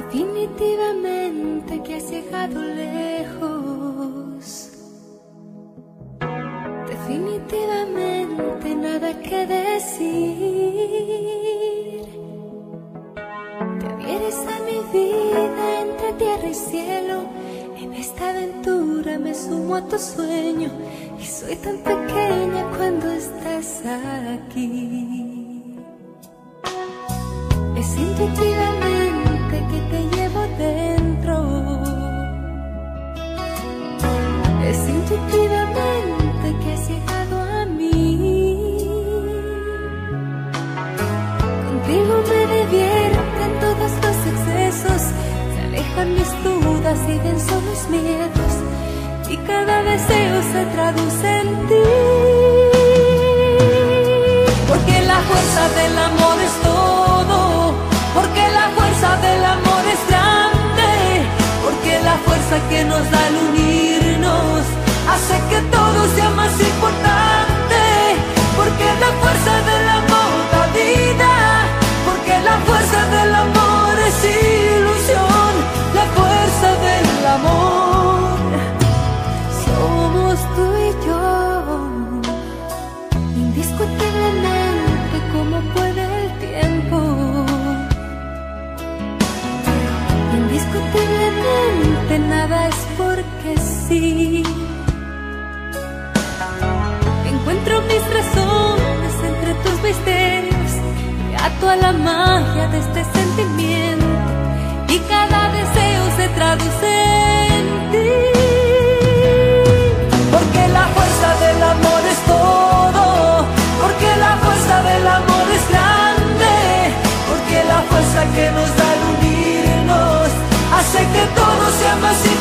Definitivamente que has llegado lejos. Definitivamente nada que decir. Te adhieres a mi vida entre tierra y cielo. En esta aventura me sumo a tu sueño y soy tan pequeña cuando estás aquí. Es intuitivamente que te llevo dentro. Es intuitivamente que has llegado a mí. Contigo me divierten todos los excesos, se alejan mis dudas y venzo mis miedos, y cada deseo se traduce en ti. Porque la fuerza del amor es todo, porque la fuerza del amor es grande, porque la fuerza que nos da el unirnos hace que todo sea más importante, porque la fuerza del amor da vida, porque la fuerza del amor es ilusión, la fuerza del amor somos tú y yo. Indiscutiblemente como puede el tiempo, indiscutiblemente nada es porque sí. Encuentro mis razones entre tus misterios, me ato a la magia de este sentimiento, y cada deseo se traduce en ti. Porque la fuerza del amor es todo, porque la fuerza del amor es grande, porque la fuerza que nos da el unirnos hace que todo sea más importante.